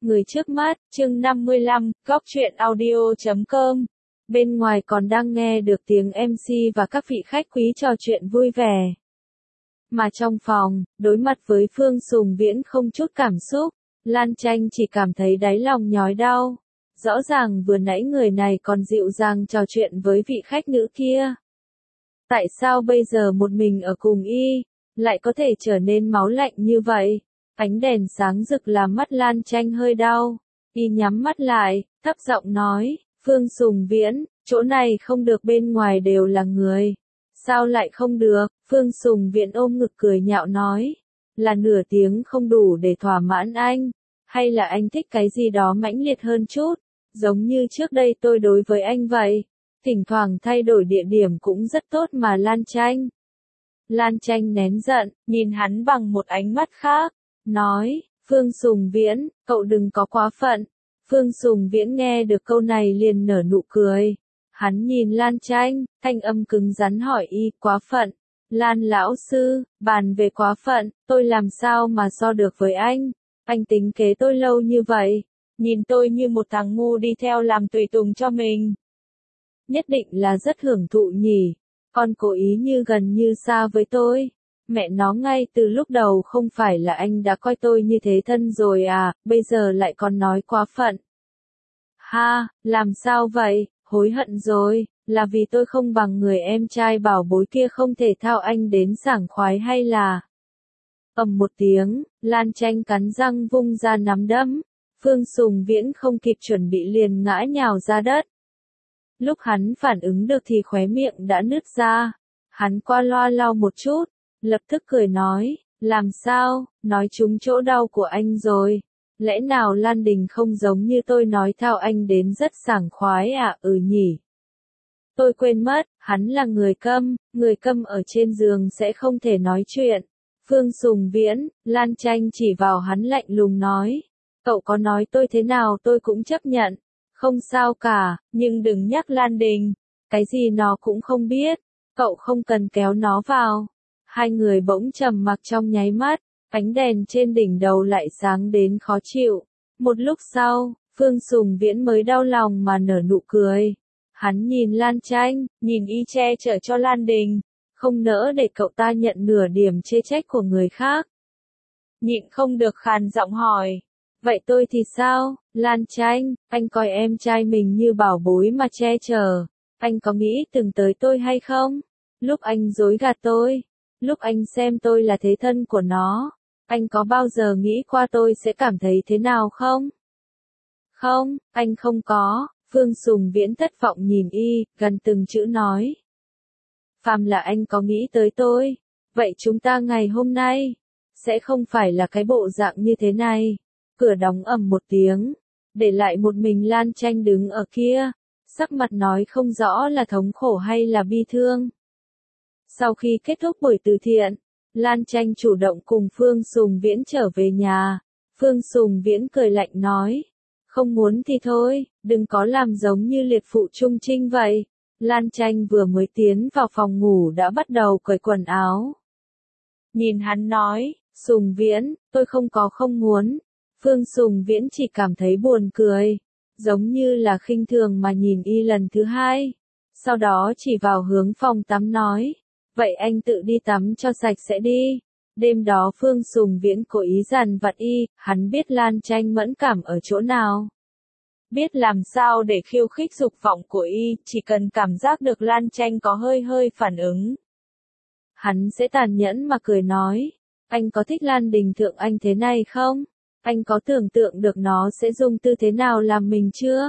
Người trước mắt, chương 55, góc truyện audio.com. Bên ngoài còn đang nghe được tiếng MC và các vị khách quý trò chuyện vui vẻ. Mà trong phòng, đối mặt với Phương Sùng Viễn không chút cảm xúc, Lan Tranh chỉ cảm thấy đáy lòng nhói đau. Rõ ràng vừa nãy người này còn dịu dàng trò chuyện với vị khách nữ kia. Tại sao bây giờ một mình ở cùng y, lại có thể trở nên máu lạnh như vậy? Ánh đèn sáng rực làm mắt Lan Tranh hơi đau. Y nhắm mắt lại, thấp giọng nói, Phương Sùng Viễn, chỗ này không được, bên ngoài đều là người. Sao lại không được? Phương Sùng Viễn ôm ngực cười nhạo nói. Là nửa tiếng không đủ để thỏa mãn anh? Hay là anh thích cái gì đó mãnh liệt hơn chút? Giống như trước đây tôi đối với anh vậy. Thỉnh thoảng thay đổi địa điểm cũng rất tốt mà Lan Tranh. Lan Tranh nén giận, nhìn hắn bằng một ánh mắt khác. Nói, Phương Sùng Viễn, cậu đừng có quá phận. Phương Sùng Viễn nghe được câu này liền nở nụ cười. Hắn nhìn Lan Tranh, thanh âm cứng rắn hỏi y, quá phận. Lan lão sư, bàn về quá phận, tôi làm sao mà so được với anh? Anh tính kế tôi lâu như vậy, nhìn tôi như một thằng ngu đi theo làm tùy tùng cho mình. Nhất định là rất hưởng thụ nhỉ, còn cố ý như gần như xa với tôi. Mẹ nó, ngay từ lúc đầu không phải là anh đã coi tôi như thế thân rồi à, bây giờ lại còn nói quá phận. Ha, làm sao vậy, hối hận rồi, là vì tôi không bằng người em trai bảo bối kia không thể thao anh đến sảng khoái hay là... Ầm một tiếng, Lan Tranh cắn răng vung ra nắm đấm, Phương Sùng Viễn không kịp chuẩn bị liền ngã nhào ra đất. Lúc hắn phản ứng được thì khóe miệng đã nứt ra, hắn qua loa lau một chút. Lập tức cười nói, làm sao, nói trúng chỗ đau của anh rồi. Lẽ nào Lan Đình không giống như tôi nói thao anh đến rất sảng khoái à? Nhỉ. Tôi quên mất, hắn là người câm ở trên giường sẽ không thể nói chuyện. Phương Sùng Viễn, Lan Tranh chỉ vào hắn lạnh lùng nói. Cậu có nói tôi thế nào tôi cũng chấp nhận. Không sao cả, nhưng đừng nhắc Lan Đình. Cái gì nó cũng không biết. Cậu không cần kéo nó vào. Hai người bỗng trầm mặc trong nháy mắt, ánh đèn trên đỉnh đầu lại sáng đến khó chịu. Một lúc sau, Phương Sùng Viễn mới đau lòng mà nở nụ cười. Hắn nhìn Lan Tranh, nhìn y che chở cho Lan Đình, không nỡ để cậu ta nhận nửa điểm chê trách của người khác. Nhịn không được khàn giọng hỏi, vậy tôi thì sao? Lan Tranh, anh coi em trai mình như bảo bối mà che chở, anh có nghĩ từng tới tôi hay không? Lúc anh dối gạt tôi, lúc anh xem tôi là thế thân của nó, anh có bao giờ nghĩ qua tôi sẽ cảm thấy thế nào không? Không, anh không có. Phương Sùng Viễn thất vọng nhìn y, gần từng chữ nói. Phàm là anh có nghĩ tới tôi, vậy chúng ta ngày hôm nay, sẽ không phải là cái bộ dạng như thế này. Cửa đóng ầm một tiếng, để lại một mình Lan Tranh đứng ở kia, sắc mặt nói không rõ là thống khổ hay là bi thương. Sau khi kết thúc buổi từ thiện, Lan Tranh chủ động cùng Phương Sùng Viễn trở về nhà. Phương Sùng Viễn cười lạnh nói, không muốn thì thôi, đừng có làm giống như liệt phụ trung trinh vậy. Lan Tranh vừa mới tiến vào phòng ngủ đã bắt đầu cởi quần áo. Nhìn hắn nói, Sùng Viễn, tôi không muốn. Phương Sùng Viễn chỉ cảm thấy buồn cười, giống như là khinh thường mà nhìn y lần thứ hai. Sau đó chỉ vào hướng phòng tắm nói, vậy anh tự đi tắm cho sạch sẽ đi. Đêm đó Phương Sùng Viễn cố ý dằn vặt y, hắn biết Lan Tranh mẫn cảm ở chỗ nào. Biết làm sao để khiêu khích dục vọng của y, chỉ cần cảm giác được Lan Tranh có hơi phản ứng. Hắn sẽ tàn nhẫn mà cười nói, anh có thích Lan Đình thượng anh thế này không? Anh có tưởng tượng được nó sẽ dùng tư thế nào làm mình chưa?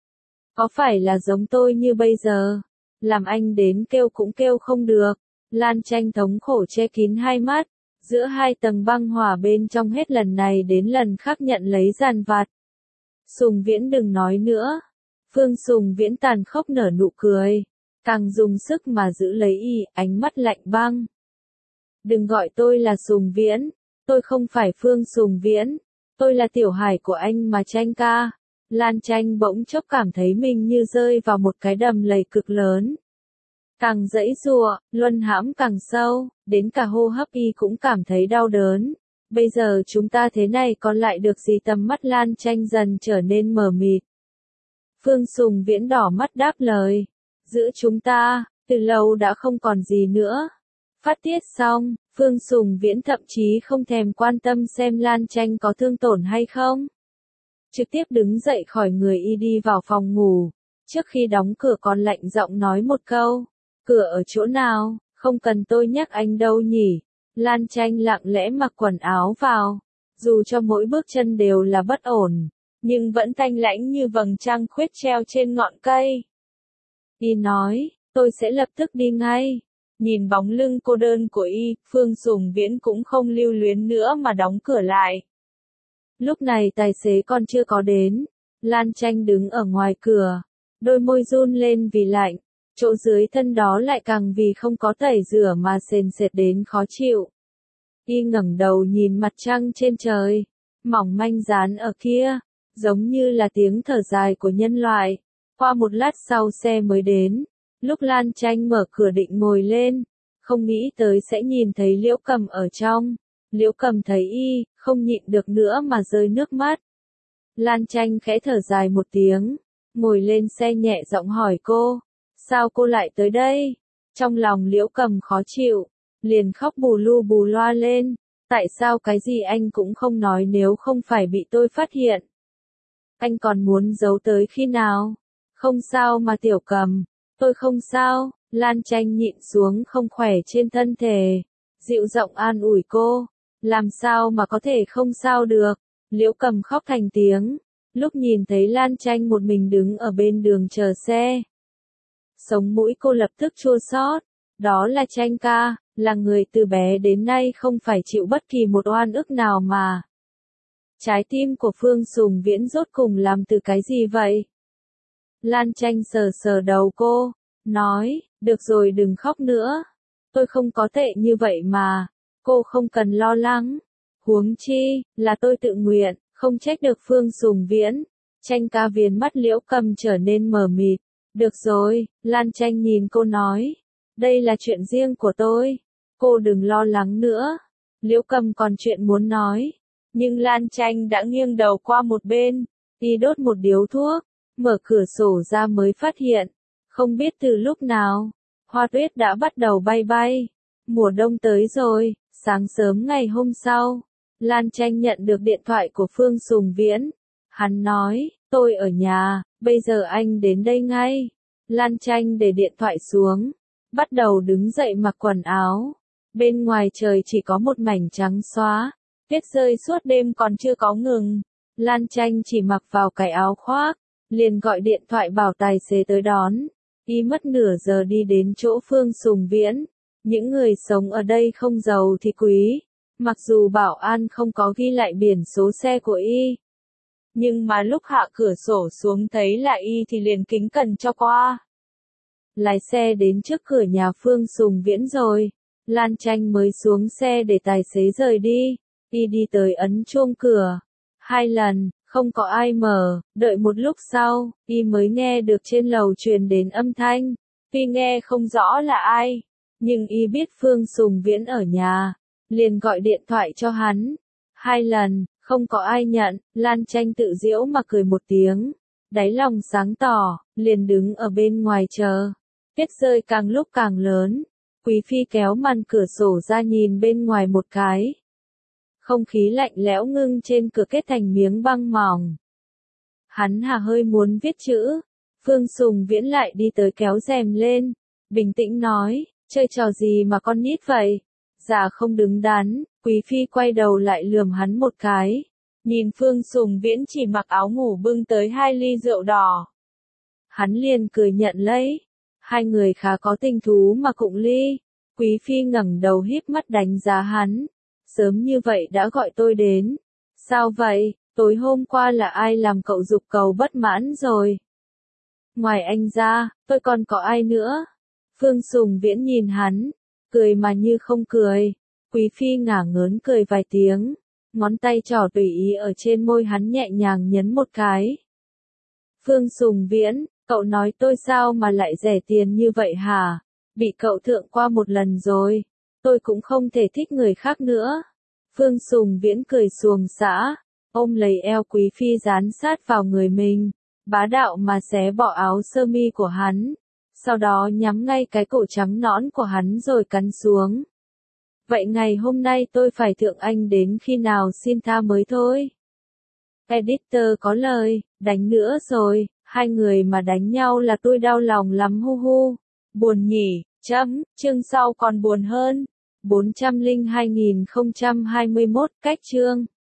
Có phải là giống tôi như bây giờ? Làm anh đến kêu cũng kêu không được. Lan Tranh thống khổ che kín hai mắt, giữa hai tầng băng hỏa bên trong hết lần này đến lần khác nhận lấy dàn vặt. Sùng Viễn đừng nói nữa. Phương Sùng Viễn tàn khốc nở nụ cười, càng dùng sức mà giữ lấy y, ánh mắt lạnh băng. Đừng gọi tôi là Sùng Viễn, tôi không phải Phương Sùng Viễn, tôi là tiểu hải của anh mà Tranh ca. Lan Tranh bỗng chốc cảm thấy mình như rơi vào một cái đầm lầy cực lớn. Càng giãy giụa, luân hãm càng sâu, đến cả hô hấp y cũng cảm thấy đau đớn. Bây giờ chúng ta thế này còn lại được gì? Tầm mắt Lan Tranh dần trở nên mờ mịt. Phương Sùng Viễn đỏ mắt đáp lời. Giữa chúng ta, từ lâu đã không còn gì nữa. Phát tiết xong, Phương Sùng Viễn thậm chí không thèm quan tâm xem Lan Tranh có thương tổn hay không. Trực tiếp đứng dậy khỏi người y đi vào phòng ngủ. Trước khi đóng cửa còn lạnh giọng nói một câu. Cửa ở chỗ nào, không cần tôi nhắc anh đâu nhỉ. Lan Tranh lặng lẽ mặc quần áo vào. Dù cho mỗi bước chân đều là bất ổn, nhưng vẫn thanh lãnh như vầng trăng khuyết treo trên ngọn cây. Y nói, tôi sẽ lập tức đi ngay. Nhìn bóng lưng cô đơn của y, Phương Sùng Viễn cũng không lưu luyến nữa mà đóng cửa lại. Lúc này tài xế còn chưa có đến. Lan Tranh đứng ở ngoài cửa. Đôi môi run lên vì lạnh. Chỗ dưới thân đó lại càng vì không có tẩy rửa mà sền sệt đến khó chịu. Y ngẩng đầu nhìn mặt trăng trên trời. Mỏng manh dán ở kia. Giống như là tiếng thở dài của nhân loại. Qua một lát sau xe mới đến. Lúc Lan Tranh mở cửa định ngồi lên. Không nghĩ tới sẽ nhìn thấy Liễu Cầm ở trong. Liễu Cầm thấy y, không nhịn được nữa mà rơi nước mắt. Lan Tranh khẽ thở dài một tiếng. Ngồi lên xe nhẹ giọng hỏi cô. Sao cô lại tới đây? Trong lòng Liễu Cầm khó chịu. Liền khóc bù lu bù loa lên. Tại sao cái gì anh cũng không nói nếu không phải bị tôi phát hiện? Anh còn muốn giấu tới khi nào? Không sao mà Tiểu Cầm. Tôi không sao. Lan Tranh nhịn xuống không khỏe trên thân thể. Dịu giọng an ủi cô. Làm sao mà có thể không sao được? Liễu Cầm khóc thành tiếng. Lúc nhìn thấy Lan Tranh một mình đứng ở bên đường chờ xe. Sống mũi cô lập tức chua xót. Đó là Tranh ca, là người từ bé đến nay không phải chịu bất kỳ một oan ức nào mà. Trái tim của Phương Sùng Viễn rốt cùng làm từ cái gì vậy? Lan Tranh sờ sờ đầu cô, nói, được rồi đừng khóc nữa. Tôi không có tệ như vậy mà, cô không cần lo lắng. Huống chi, là tôi tự nguyện, không trách được Phương Sùng Viễn. Tranh ca viền mắt Liễu Cầm trở nên mờ mịt. Được rồi, Lan Tranh nhìn cô nói. Đây là chuyện riêng của tôi. Cô đừng lo lắng nữa. Liễu Cầm còn chuyện muốn nói. Nhưng Lan Tranh đã nghiêng đầu qua một bên. Y đốt một điếu thuốc. Mở cửa sổ ra mới phát hiện. Không biết từ lúc nào. Hoa tuyết đã bắt đầu bay bay. Mùa đông tới rồi. Sáng sớm ngày hôm sau. Lan Tranh nhận được điện thoại của Phương Sùng Viễn. Hắn nói, tôi ở nhà, bây giờ anh đến đây ngay. Lan Tranh để điện thoại xuống. Bắt đầu đứng dậy mặc quần áo. Bên ngoài trời chỉ có một mảnh trắng xóa. Tuyết rơi suốt đêm còn chưa có ngừng. Lan Tranh chỉ mặc vào cái áo khoác. Liền gọi điện thoại bảo tài xế tới đón. Y mất nửa giờ đi đến chỗ Phương Sùng Viễn. Những người sống ở đây không giàu thì quý. Mặc dù bảo an không có ghi lại biển số xe của y. Nhưng mà lúc hạ cửa sổ xuống thấy là y thì liền kính cẩn cho qua. Lái xe đến trước cửa nhà Phương Sùng Viễn rồi. Lan Tranh mới xuống xe để tài xế rời đi. Y đi tới ấn chuông cửa. 2 lần, không có ai mở. Đợi một lúc sau, y mới nghe được trên lầu truyền đến âm thanh. Tuy nghe không rõ là ai, nhưng y biết Phương Sùng Viễn ở nhà. Liền gọi điện thoại cho hắn. 2 lần, không có ai nhận. Lan Tranh tự giễu mà cười một tiếng. Đáy lòng sáng tỏ, liền đứng ở bên ngoài chờ. Tuyết rơi càng lúc càng lớn. Quý phi kéo màn cửa sổ ra nhìn bên ngoài một cái. Không khí lạnh lẽo ngưng trên cửa kết thành miếng băng mỏng. Hắn hà hơi muốn viết chữ. Phương Sùng Viễn lại đi tới kéo rèm lên. Bình tĩnh nói, chơi trò gì mà con nít vậy? Dạ không đứng đắn. Quý phi quay đầu lại lườm hắn một cái. Nhìn Phương Sùng Viễn chỉ mặc áo ngủ bưng tới 2 ly rượu đỏ. Hắn liền cười nhận lấy. Hai người khá có tình thú mà cụng ly. Quý phi ngẩng đầu híp mắt đánh giá hắn. Sớm như vậy đã gọi tôi đến. Sao vậy, tối hôm qua là ai làm cậu giục cầu bất mãn rồi? Ngoài anh ra, tôi còn có ai nữa? Phương Sùng Viễn nhìn hắn. Cười mà như không cười. Quý phi ngả ngớn cười vài tiếng. Ngón tay trỏ tùy ý ở trên môi hắn nhẹ nhàng nhấn một cái. Phương Sùng Viễn, cậu nói tôi sao mà lại rẻ tiền như vậy hả? Bị cậu thượng qua một lần rồi. Tôi cũng không thể thích người khác nữa. Phương Sùng Viễn cười xuồng xã, ôm lấy eo Quý Phi dán sát vào người mình, bá đạo mà xé bỏ áo sơ mi của hắn, sau đó nhắm ngay cái cổ trắng nõn của hắn rồi cắn xuống. Vậy ngày hôm nay tôi phải thượng anh đến khi nào xin tha mới thôi. Editor có lời, đánh nữa rồi, hai người mà đánh nhau là tôi đau lòng lắm hu hu. Buồn nhỉ, chương sau còn buồn hơn. 402.021 cách chương.